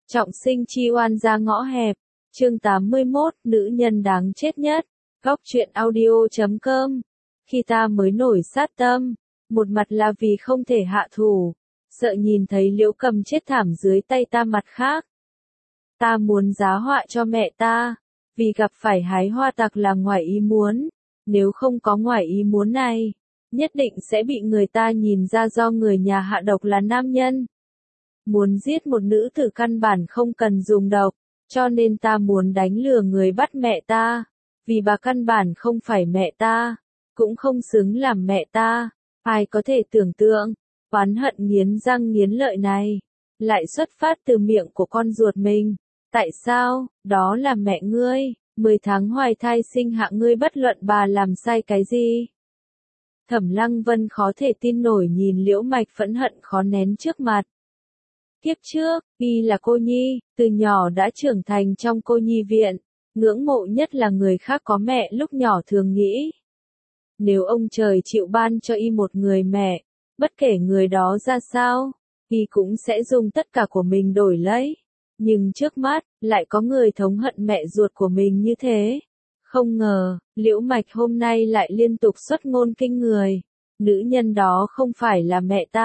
Trọng sinh chi oan ra ngõ hẹp. Chương 81, nữ nhân đáng chết nhất. Góc truyện audio.com. Khi ta mới nổi sát tâm, một mặt là vì không thể hạ thủ, sợ nhìn thấy Liễu Cầm chết thảm dưới tay ta, mặt khác ta muốn giá họa cho mẹ ta, vì gặp phải hái hoa tặc là ngoài ý muốn, nếu không có ngoài ý muốn này, nhất định sẽ bị người ta nhìn ra do người nhà hạ độc là nam nhân. Muốn giết một nữ tử căn bản không cần dùng độc, cho nên ta muốn đánh lừa người bắt mẹ ta, vì bà căn bản không phải mẹ ta, cũng không xứng làm mẹ ta. Ai có thể tưởng tượng, oán hận nghiến răng nghiến lợi này, lại xuất phát từ miệng của con ruột mình. Tại sao? Đó là mẹ ngươi, 10 tháng hoài thai sinh hạ ngươi, bất luận bà làm sai cái gì. Thẩm Lăng Vân khó thể tin nổi nhìn Liễu Mạch phẫn hận khó nén trước mặt. Kiếp trước, y là cô nhi, từ nhỏ đã trưởng thành trong cô nhi viện, ngưỡng mộ nhất là người khác có mẹ, lúc nhỏ thường nghĩ. Nếu ông trời chịu ban cho y một người mẹ, bất kể người đó ra sao, y cũng sẽ dùng tất cả của mình đổi lấy. Nhưng trước mắt, lại có người thống hận mẹ ruột của mình như thế. Không ngờ, Liễu Mạch hôm nay lại liên tục xuất ngôn kinh người. Nữ nhân đó không phải là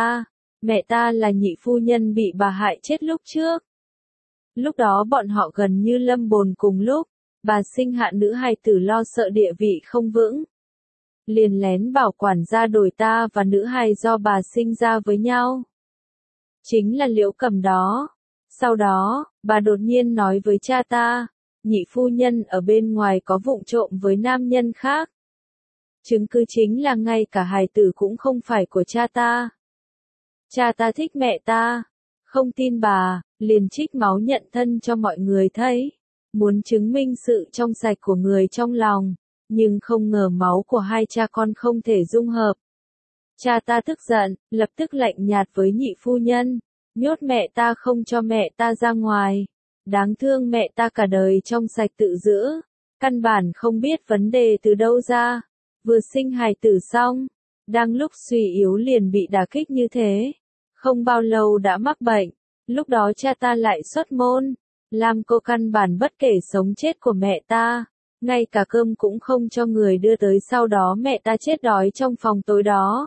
mẹ ta là nhị phu nhân bị bà hại chết lúc trước. Lúc đó bọn họ gần như lâm bồn cùng lúc, bà sinh hạ nữ hài tử, lo sợ địa vị không vững, liền lén bảo quản gia đổi ta và nữ hài do bà sinh ra với nhau. Chính là Liễu Cầm đó. Sau đó, bà đột nhiên nói với cha ta, nhị phu nhân ở bên ngoài có vụng trộm với nam nhân khác. Chứng cứ chính là ngay cả hài tử cũng không phải của cha ta. Cha ta thích mẹ ta, không tin bà, liền trích máu nhận thân cho mọi người thấy, muốn chứng minh sự trong sạch của người trong lòng, nhưng không ngờ máu của hai cha con không thể dung hợp. Cha ta tức giận, lập tức lạnh nhạt với nhị phu nhân, nhốt mẹ ta không cho mẹ ta ra ngoài. Đáng thương mẹ ta cả đời trong sạch tự giữ, căn bản không biết vấn đề từ đâu ra, vừa sinh hài tử xong, đang lúc suy yếu liền bị đả kích như thế. Không bao lâu đã mắc bệnh, lúc đó cha ta lại xuất môn, làm cô căn bản bất kể sống chết của mẹ ta, ngay cả cơm cũng không cho người đưa tới, sau đó mẹ ta chết đói trong phòng tối đó.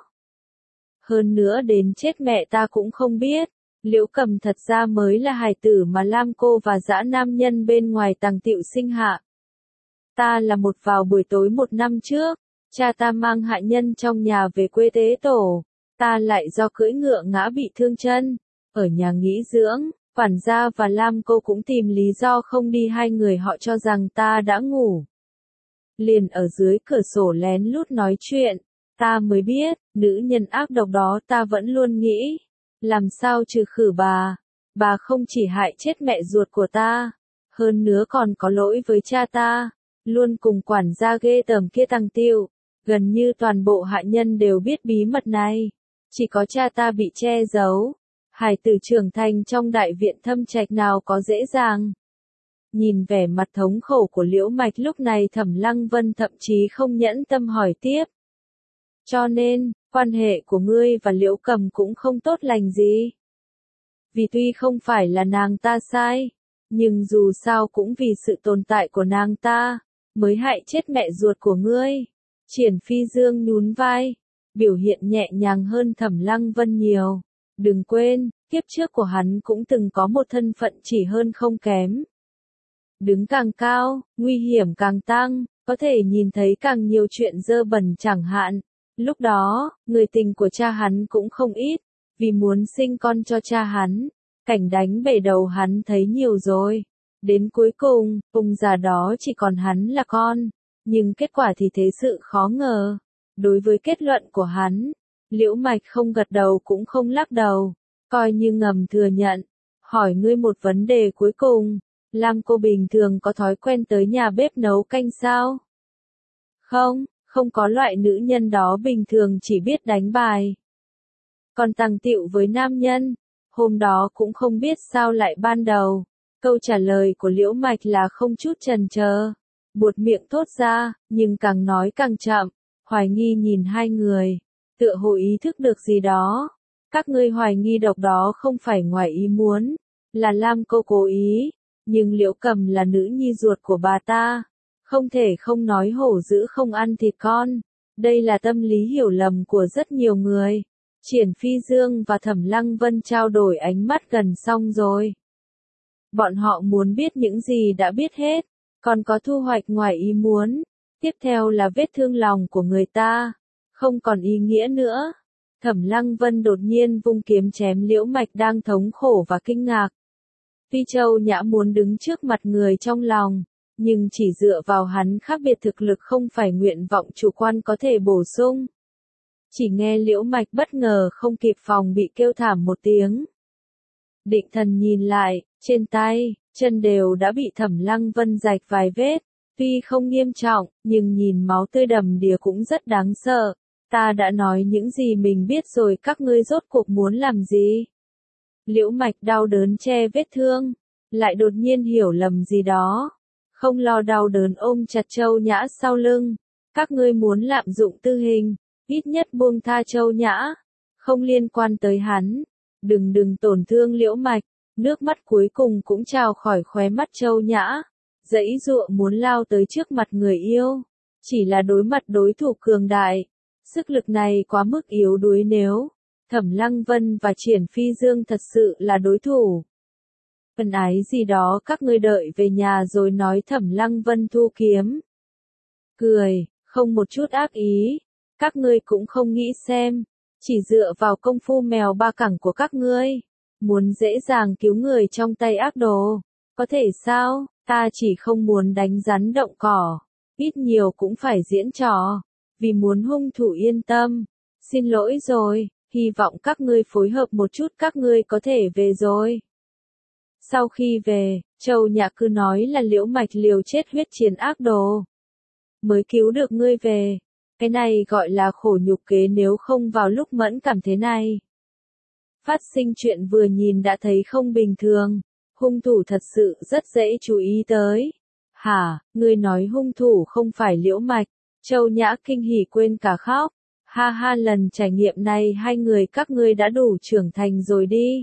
Hơn nữa đến chết mẹ ta cũng không biết, Liễu Cầm thật ra mới là hài tử mà Lam cô và dã nam nhân bên ngoài tàng tiệu sinh hạ. Ta là vào buổi tối một năm trước, cha ta mang hạ nhân trong nhà về quê tế tổ. Ta lại do cưỡi ngựa ngã bị thương chân, ở nhà nghỉ dưỡng, quản gia và Lam cô cũng tìm lý do không đi, hai người họ cho rằng ta đã ngủ. Liền ở dưới cửa sổ lén lút nói chuyện, ta mới biết, nữ nhân ác độc đó ta vẫn luôn nghĩ, làm sao trừ khử bà không chỉ hại chết mẹ ruột của ta, hơn nữa còn có lỗi với cha ta, luôn cùng quản gia ghê tởm kia tàng tiệu, gần như toàn bộ hạ nhân đều biết bí mật này. Chỉ có cha ta bị che giấu. Hài tử trưởng thành trong đại viện Thâm Trạch nào có dễ dàng. Nhìn vẻ mặt thống khổ của Liễu Mạch lúc này, Thẩm Lăng Vân thậm chí không nhẫn tâm hỏi tiếp. Cho nên, quan hệ của ngươi và Liễu Cầm cũng không tốt lành gì. Vì tuy không phải là nàng ta sai, nhưng dù sao cũng vì sự tồn tại của nàng ta, mới hại chết mẹ ruột của ngươi. Triển Phi Dương nhún vai, biểu hiện nhẹ nhàng hơn Thẩm Lăng Vân nhiều. Đừng quên, kiếp trước của hắn cũng từng có một thân phận chỉ hơn không kém. Đứng càng cao, nguy hiểm càng tăng, có thể nhìn thấy càng nhiều chuyện dơ bẩn chẳng hạn. Lúc đó, người tình của cha hắn cũng không ít, vì muốn sinh con cho cha hắn, cảnh đánh bể đầu hắn thấy nhiều rồi. Đến cuối cùng, ông già đó chỉ còn hắn là con, nhưng kết quả thì thế sự khó ngờ. Đối với kết luận của hắn, Liễu Mạch không gật đầu cũng không lắc đầu, coi như ngầm thừa nhận. Hỏi ngươi một vấn đề cuối cùng, Lam cô bình thường có thói quen tới nhà bếp nấu canh sao? Không có, loại nữ nhân đó bình thường chỉ biết đánh bài. Còn tàng tiệu với nam nhân, hôm đó cũng không biết sao lại ban đầu. Câu trả lời của Liễu Mạch là không chút chần chờ, buột miệng thốt ra, nhưng càng nói càng chậm. Hoài nghi nhìn hai người, tựa hồ ý thức được gì đó. Các ngươi hoài nghi độc đó không phải ngoài ý muốn, là Lam cô cố ý, nhưng Liễu Cầm là nữ nhi ruột của bà ta, không thể không nói hổ dữ không ăn thịt con. Đây là tâm lý hiểu lầm của rất nhiều người. Triển Phi Dương và Thẩm Lăng Vân trao đổi ánh mắt gần xong rồi. Bọn họ muốn biết những gì đã biết hết, còn có thu hoạch ngoài ý muốn. Tiếp theo là vết thương lòng của người ta, không còn ý nghĩa nữa. Thẩm Lăng Vân đột nhiên vung kiếm chém Liễu Mạch đang thống khổ và kinh ngạc. Tuy Châu Nhã muốn đứng trước mặt người trong lòng, nhưng chỉ dựa vào hắn khác biệt thực lực không phải nguyện vọng chủ quan có thể bổ sung. Chỉ nghe Liễu Mạch bất ngờ không kịp phòng bị kêu thảm một tiếng. Định Thần nhìn lại, trên tay, chân đều đã bị Thẩm Lăng Vân rạch vài vết, tuy không nghiêm trọng, nhưng nhìn máu tươi đầm đìa cũng rất đáng sợ. Ta đã nói những gì mình biết rồi, các ngươi rốt cuộc muốn làm gì? Liễu Mạch đau đớn che vết thương, lại đột nhiên hiểu lầm gì đó. Không lo đau đớn ôm chặt Châu Nhã sau lưng. Các ngươi muốn lạm dụng tư hình, ít nhất buông tha Châu Nhã. Không liên quan tới hắn. Đừng tổn thương Liễu Mạch. Nước mắt cuối cùng cũng trào khỏi khóe mắt Châu Nhã. Giãy giụa muốn lao tới trước mặt người yêu. Chỉ là đối mặt đối thủ cường đại. Sức lực này quá mức yếu đuối nếu Thẩm Lăng Vân và Triển Phi Dương thật sự là đối thủ. Ân ái gì đó các ngươi đợi về nhà rồi nói. Thẩm Lăng Vân thu kiếm. Cười, không một chút ác ý. Các ngươi cũng không nghĩ xem. Chỉ dựa vào công phu mèo ba cẳng của các ngươi. Muốn dễ dàng cứu người trong tay ác đồ. Có thể sao? Ta chỉ không muốn đánh rắn động cỏ. Ít nhiều cũng phải diễn trò. Vì muốn hung thủ yên tâm. Xin lỗi rồi, hy vọng các ngươi phối hợp một chút, các ngươi có thể về rồi. Sau khi về, Châu Nhã cứ nói là Liễu Mạch liều chết huyết chiến ác đồ. Mới cứu được ngươi về. Cái này gọi là khổ nhục kế, nếu không vào lúc mẫn cảm thế này. Phát sinh chuyện vừa nhìn đã thấy không bình thường. Hung thủ thật sự rất dễ chú ý tới. Hả, ngươi nói hung thủ không phải Liễu Mạch? Châu Nhã kinh hỉ quên cả khóc. Ha ha, lần trải nghiệm này hai người các ngươi đã đủ trưởng thành rồi đi.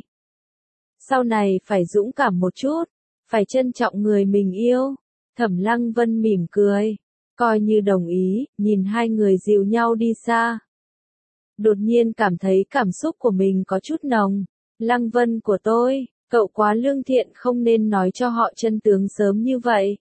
Sau này phải dũng cảm một chút, phải trân trọng người mình yêu. Thẩm Lăng Vân mỉm cười, coi như đồng ý, nhìn hai người dìu nhau đi xa. Đột nhiên cảm thấy cảm xúc của mình có chút nồng. Lăng Vân của tôi, cậu quá lương thiện, không nên nói cho họ chân tướng sớm như vậy.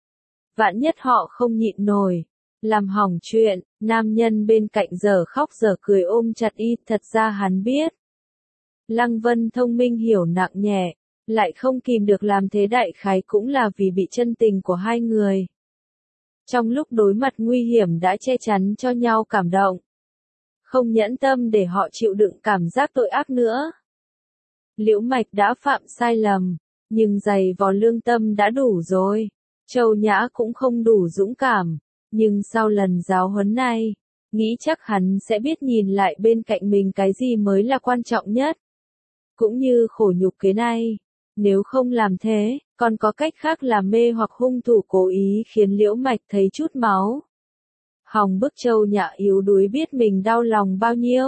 Vạn nhất họ không nhịn nổi. Làm hỏng chuyện, nam nhân bên cạnh giờ khóc giờ cười ôm chặt y, thật ra hắn biết. Lăng Vân thông minh hiểu nặng nhẹ, lại không kìm được làm thế, đại khái cũng là vì bị chân tình của hai người. Trong lúc đối mặt nguy hiểm đã che chắn cho nhau cảm động. Không nhẫn tâm để họ chịu đựng cảm giác tội ác nữa. Liễu Mạch đã phạm sai lầm, nhưng giày vò lương tâm đã đủ rồi. Châu Nhã cũng không đủ dũng cảm. Nhưng sau lần giáo huấn này, nghĩ chắc hắn sẽ biết nhìn lại bên cạnh mình cái gì mới là quan trọng nhất. Cũng như khổ nhục kế này, nếu không làm thế, còn có cách khác là mê hoặc hung thủ cố ý khiến Liễu Mạch thấy chút máu. Hòng bức Châu Nhã yếu đuối biết mình đau lòng bao nhiêu.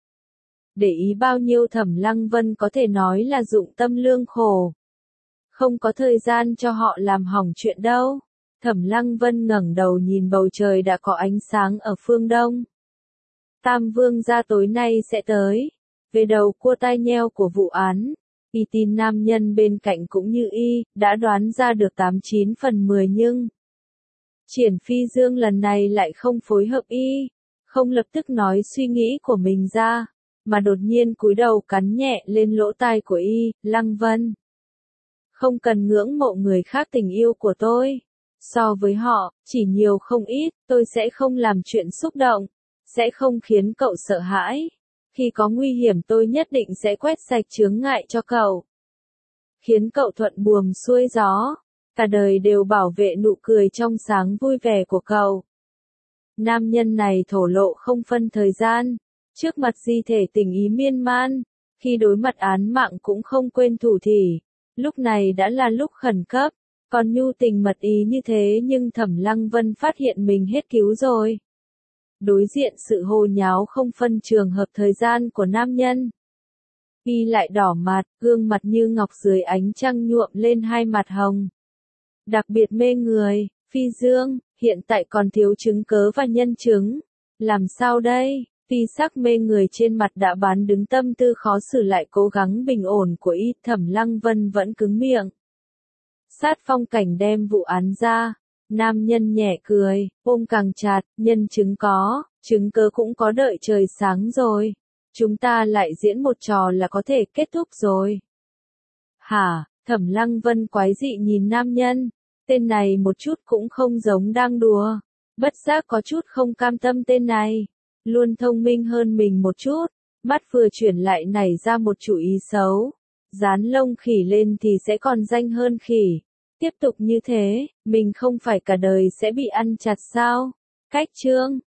Để ý bao nhiêu. Thẩm Lăng Vân có thể nói là dụng tâm lương khổ. Không có thời gian cho họ làm hỏng chuyện đâu. Thẩm Lăng Vân ngẩng đầu nhìn bầu trời đã có ánh sáng ở phương đông. Tam Vương gia tối nay sẽ tới. Về đầu cua tai nheo của vụ án, y tin nam nhân bên cạnh cũng như y, đã đoán ra được 89/10 nhưng Triển Phi Dương lần này lại không phối hợp y, không lập tức nói suy nghĩ của mình ra, mà đột nhiên cúi đầu cắn nhẹ lên lỗ tai của y. Lăng Vân, không cần ngưỡng mộ người khác tình yêu của tôi. So với họ, chỉ nhiều không ít, tôi sẽ không làm chuyện xúc động, sẽ không khiến cậu sợ hãi. Khi có nguy hiểm tôi nhất định sẽ quét sạch chướng ngại cho cậu. Khiến cậu thuận buồm xuôi gió, cả đời đều bảo vệ nụ cười trong sáng vui vẻ của cậu. Nam nhân này thổ lộ không phân thời gian, trước mặt di thể tình ý miên man, khi đối mặt án mạng cũng không quên thủ thỉ. Lúc này đã là lúc khẩn cấp. Còn nhu tình mật ý như thế nhưng Thẩm Lăng Vân phát hiện mình hết cứu rồi. Đối diện sự hồ nháo không phân trường hợp thời gian của nam nhân. Y lại đỏ mặt, gương mặt như ngọc dưới ánh trăng nhuộm lên hai mặt hồng. Đặc biệt mê người, Phi Dương, hiện tại còn thiếu chứng cớ và nhân chứng. Làm sao đây? Phi sắc mê người trên mặt đã bán đứng tâm tư khó xử lại cố gắng bình ổn của Y, Thẩm Lăng Vân vẫn cứng miệng. Sát phong cảnh đem vụ án ra. Nam nhân nhẹ cười, ôm càng chặt, nhân chứng có, chứng cớ cũng có, đợi trời sáng rồi. Chúng ta lại diễn một trò là có thể kết thúc rồi. Hả? Thẩm Lăng Vân quái dị nhìn nam nhân. Tên này một chút cũng không giống đang đùa. Bất giác có chút không cam tâm tên này. Luôn thông minh hơn mình một chút. Mắt vừa chuyển lại nảy ra một chủ ý xấu. Dán lông khỉ lên thì sẽ còn danh hơn khỉ. Tiếp tục như thế, mình không phải cả đời sẽ bị ăn chặt sao? Cách chương